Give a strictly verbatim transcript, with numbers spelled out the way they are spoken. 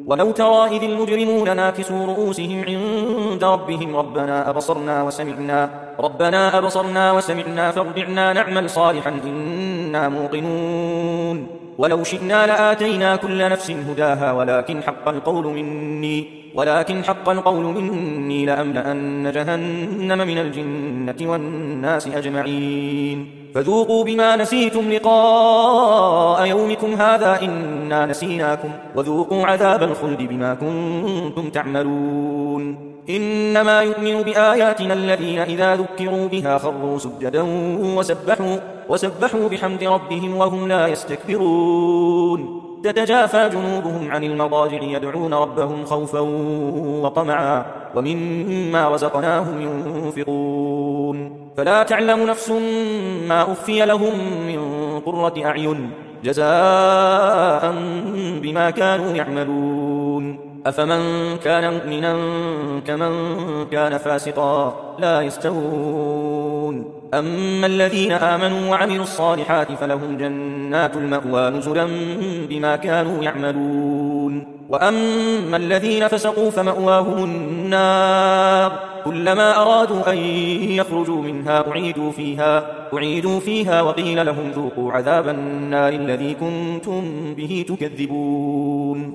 ولو ترى إذ المجرمون ناكسوا رؤوسهم عند ربهم ربنا أبصرنا وسمعنا ربنا أبصرنا وسمعنا فارجعنا نعمل صالحا إنا موقنون ولو شئنا لآتينا كل نفس هداها ولكن حق القول مني ولكن حق القول مني لأملأن جهنم من الجنة والناس أجمعين فذوقوا بما نسيتم لقاء يومكم هذا إنا نسيناكم وذوقوا عذاب الخلد بما كنتم تعملون إنما يؤمن بآياتنا الذين إذا ذكروا بها خروا سجدا وسبحوا, وسبحوا بحمد ربهم وهم لا يستكبرون تتجافى جنوبهم عن المضاجع يدعون ربهم خوفا وطمعا ومما رزقناهم ينفقون فلا تعلم نفس ما أخفي لهم من قرة أعين جزاء بما كانوا يعملون أفمن كان مؤمنا كمن كان فاسقا لا يستوون أما الذين آمنوا وعملوا الصالحات فلهم جنات المأوى نزلا بما كانوا يعملون وأما الذين فسقوا فمأواهم النار كلما أرادوا أن يخرجوا منها أعيدوا فيها, أعيدوا فيها وقيل لهم ذوقوا عذاب النار الذي كنتم به تكذبون